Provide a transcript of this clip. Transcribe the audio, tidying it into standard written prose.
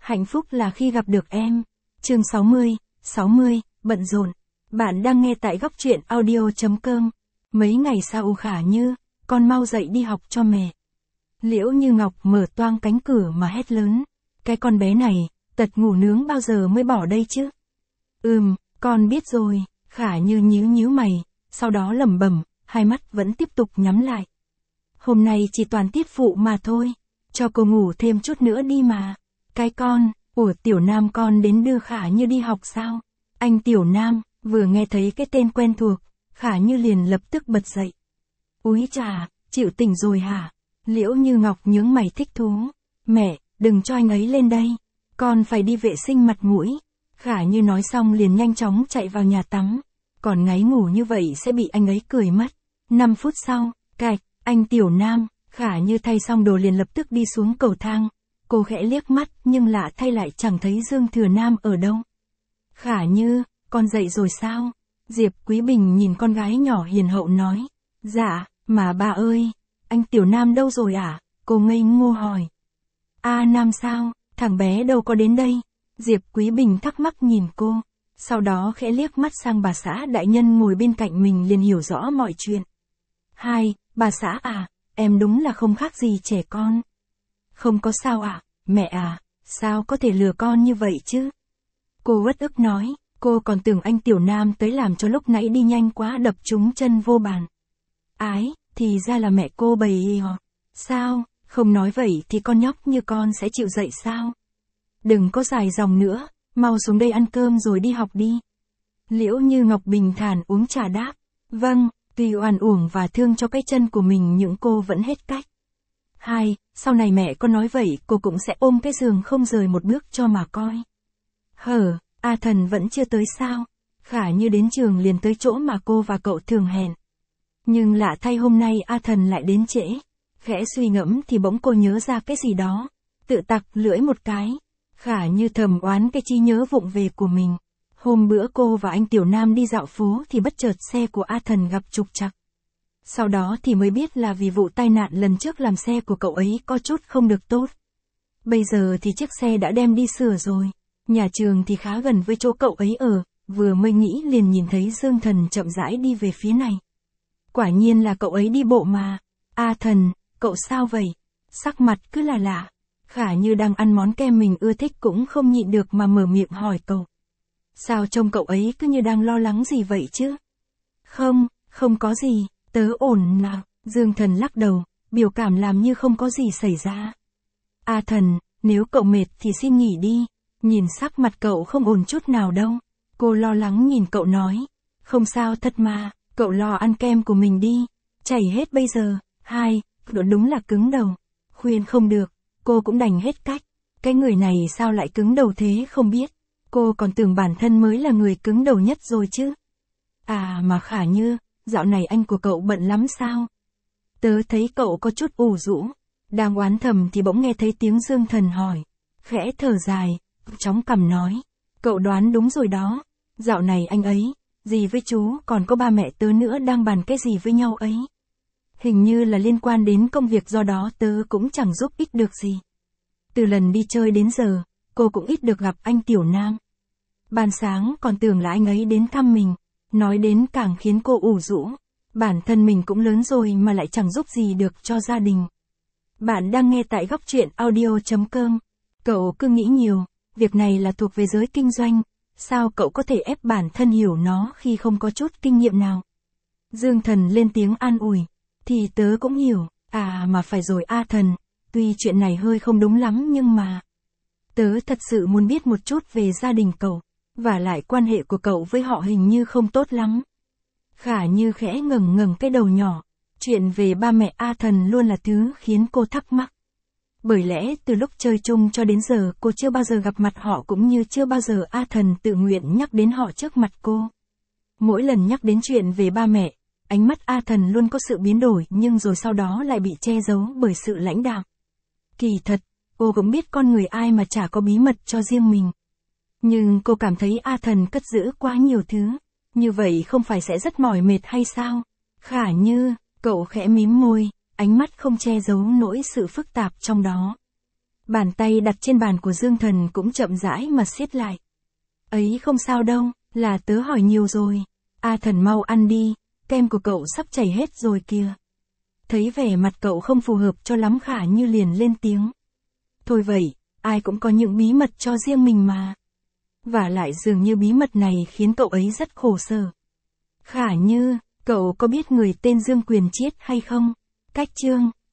Hạnh phúc là khi gặp được em. Chương 60, bận rộn. Bạn đang nghe tại góc truyện audio.com. Mấy ngày sau Khả Như, con mau dậy đi học cho mẹ. Liễu Như Ngọc mở toang cánh cửa mà hét lớn. Cái con bé này, tật ngủ nướng bao giờ mới bỏ đây chứ? Con biết rồi. Khả Như nhíu mày, sau đó lẩm bẩm, hai mắt vẫn tiếp tục nhắm lại. Hôm nay chỉ toàn tiết phụ mà thôi, cho cô ngủ thêm chút nữa đi mà. Cái con, Tiểu Nam con đến đưa Khả Như đi học sao? Anh Tiểu Nam, vừa nghe thấy cái tên quen thuộc, Khả Như liền lập tức bật dậy. Úi chà, chịu tỉnh rồi hả? Liễu Như Ngọc nhướng mày thích thú. Mẹ, đừng cho anh ấy lên đây, con phải đi vệ sinh mặt mũi. Khả Như nói xong liền nhanh chóng chạy vào nhà tắm. Còn ngáy ngủ như vậy sẽ bị anh ấy cười mất. 5 phút sau, cạch, anh Tiểu Nam, Khả Như thay xong đồ liền lập tức đi xuống cầu thang. Cô khẽ liếc mắt nhưng lạ thay lại chẳng thấy Dương Thừa Nam ở đâu. Khả Như, con dậy rồi sao? Diệp Quý Bình nhìn con gái nhỏ hiền hậu nói. Dạ, mà bà ơi, anh Tiểu Nam đâu rồi à? Cô ngây ngô hỏi. Nam sao, thằng bé đâu có đến đây? Diệp Quý Bình thắc mắc nhìn cô. Sau đó khẽ liếc mắt sang bà xã đại nhân ngồi bên cạnh mình liền hiểu rõ mọi chuyện. Bà xã à, em đúng là không khác gì trẻ con. Không có sao ạ, mẹ à, sao có thể lừa con như vậy chứ? Cô uất ức nói, cô còn tưởng anh Tiểu Nam tới làm cho lúc nãy đi nhanh quá đập trúng chân vô bàn. Thì ra là mẹ cô bày hò. Sao, không nói vậy thì con nhóc như con sẽ chịu dậy sao? Đừng có dài dòng nữa, mau xuống đây ăn cơm rồi đi học đi. Liễu Như Ngọc bình thản uống trà đáp. Vâng, tuy oan uổng và thương cho cái chân của mình nhưng cô vẫn hết cách. Sau này mẹ con nói vậy cô cũng sẽ ôm cái giường không rời một bước cho mà coi. A Thần vẫn chưa tới sao? Khả Như đến trường liền tới chỗ mà cô và cậu thường hẹn. Nhưng lạ thay hôm nay A Thần lại đến trễ. Khẽ suy ngẫm thì bỗng cô nhớ ra cái gì đó. Tự tặc lưỡi một cái. Khả Như thầm oán cái trí nhớ vụng về của mình. Hôm bữa cô và anh Tiểu Nam đi dạo phố thì bất chợt xe của A Thần gặp trục trặc. Sau đó thì mới biết là vì vụ tai nạn lần trước làm xe của cậu ấy có chút không được tốt. Bây giờ thì chiếc xe đã đem đi sửa rồi. Nhà trường thì khá gần với chỗ cậu ấy ở, vừa mới nghĩ liền nhìn thấy Dương Thần chậm rãi đi về phía này. Quả nhiên là cậu ấy đi bộ mà. A Thần, cậu sao vậy? Sắc mặt cứ là lạ. Khả Như đang ăn món kem mình ưa thích cũng không nhịn được mà mở miệng hỏi cậu. Sao trông cậu ấy cứ như đang lo lắng gì vậy chứ? Không có gì, tớ ổn nào. Dương Thần lắc đầu, biểu cảm làm như không có gì xảy ra. A Thần, nếu cậu mệt thì xin nghỉ đi. Nhìn sắc mặt cậu không ổn chút nào đâu. Cô lo lắng nhìn cậu nói. Không sao thật mà, cậu lo ăn kem của mình đi. Chảy hết bây giờ. Đúng là cứng đầu. Khuyên không được, cô cũng đành hết cách. Cái người này sao lại cứng đầu thế không biết. Cô còn tưởng bản thân mới là người cứng đầu nhất rồi chứ. Mà Khả Như, dạo này anh của cậu bận lắm sao? Tớ thấy cậu có chút ủ rũ. Đang oán thầm thì bỗng nghe thấy tiếng Dương Thần hỏi. Khẽ thở dài, chóng cằm nói. Cậu đoán đúng rồi đó. Dạo này anh ấy, dì với chú còn có ba mẹ tớ nữa đang bàn cái gì với nhau ấy. Hình như là liên quan đến công việc do đó tớ cũng chẳng giúp ích được gì. Từ lần đi chơi đến giờ, cô cũng ít được gặp anh Tiểu Nam. Ban sáng còn tưởng là anh ấy đến thăm mình. Nói đến càng khiến cô ủ rũ. Bản thân mình cũng lớn rồi mà lại chẳng giúp gì được cho gia đình. Bạn đang nghe tại góc truyện audio.com. Cậu cứ nghĩ nhiều, việc này là thuộc về giới kinh doanh. Sao cậu có thể ép bản thân hiểu nó khi không có chút kinh nghiệm nào? Dương Thần lên tiếng an ủi. Thì tớ cũng hiểu, mà phải rồi A Thần. Tuy chuyện này hơi không đúng lắm nhưng mà tớ thật sự muốn biết một chút về gia đình cậu. Và lại quan hệ của cậu với họ hình như không tốt lắm. Khả Như khẽ ngẩng cái đầu nhỏ. Chuyện về ba mẹ A Thần luôn là thứ khiến cô thắc mắc. Bởi lẽ từ lúc chơi chung cho đến giờ cô chưa bao giờ gặp mặt họ cũng như chưa bao giờ A Thần tự nguyện nhắc đến họ trước mặt cô. Mỗi lần nhắc đến chuyện về ba mẹ, ánh mắt A Thần luôn có sự biến đổi nhưng rồi sau đó lại bị che giấu bởi sự lãnh đạm. Kỳ thật, cô cũng biết con người ai mà chả có bí mật cho riêng mình. Nhưng cô cảm thấy A Thần cất giữ quá nhiều thứ. Như vậy không phải sẽ rất mỏi mệt hay sao? Khả Như, cậu khẽ mím môi, ánh mắt không che giấu nỗi sự phức tạp trong đó. Bàn tay đặt trên bàn của Dương Thần cũng chậm rãi mà siết lại. Ấy không sao đâu, là tớ hỏi nhiều rồi. A Thần mau ăn đi, kem của cậu sắp chảy hết rồi kìa. Thấy vẻ mặt cậu không phù hợp cho lắm Khả Như liền lên tiếng. Thôi vậy, ai cũng có những bí mật cho riêng mình mà. Vả lại dường như bí mật này khiến cậu ấy rất khổ sở. Khả Như, cậu có biết người tên Dương Quyền Chiết hay không? Cách chương